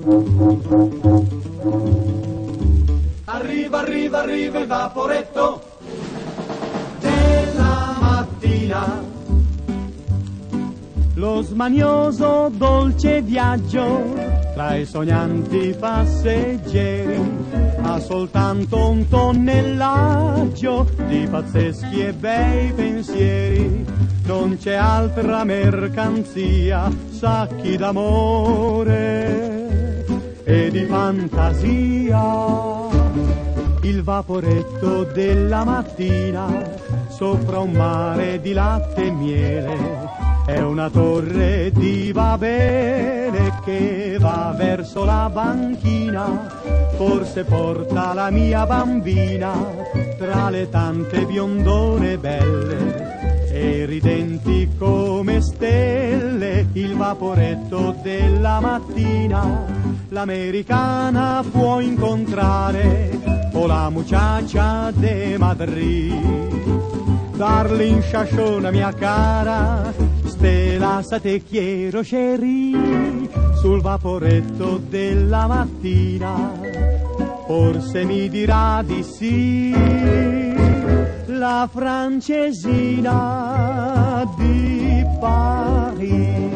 Arriva, arriva, arriva il vaporetto della mattina. Lo smanioso dolce viaggio tra i sognanti passeggeri ha soltanto un tonnellaggio di pazzeschi e bei pensieri. Non c'è altra mercanzia, sacchi d'amore e di fantasia. Il vaporetto della mattina sopra un mare di latte e miele è una torre di Babele che va verso la banchina, forse porta la mia bambina tra le tante biondone belle e ridenti come stelle. Il vaporetto della mattina l'americana può incontrare o la muchacha de Madrid. Darling, shashona mia cara, stella sa te quiero chérie, sul vaporetto della mattina forse mi dirà di sì la francesina di Paris.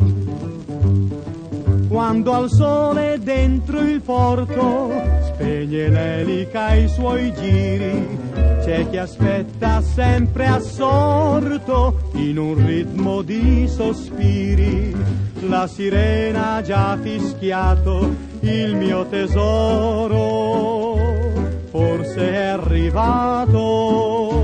Quando al sole dentro il porto spegne l'elica i suoi giri, c'è chi aspetta sempre assorto in un ritmo di sospiri. La sirena ha già fischiato il mio tesoro, forse è arrivato.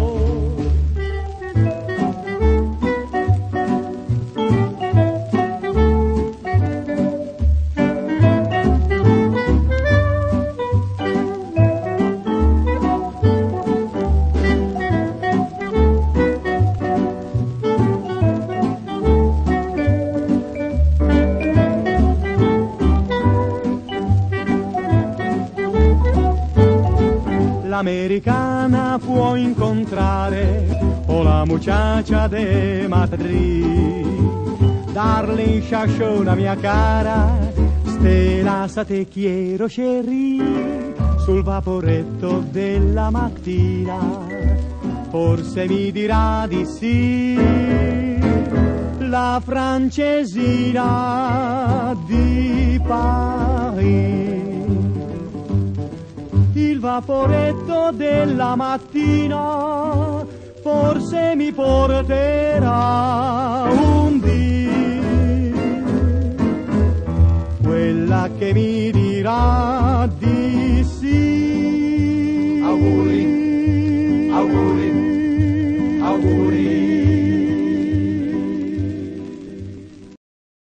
L'americana può incontrare o la muchacha de Madrid. Darling, shashona mia cara, stella sa te quiero chérie, sul vaporetto della mattina forse mi dirà di sì la francesina di Paris. Il vaporetto della mattina forse mi porterà un dì, quella che mi dirà di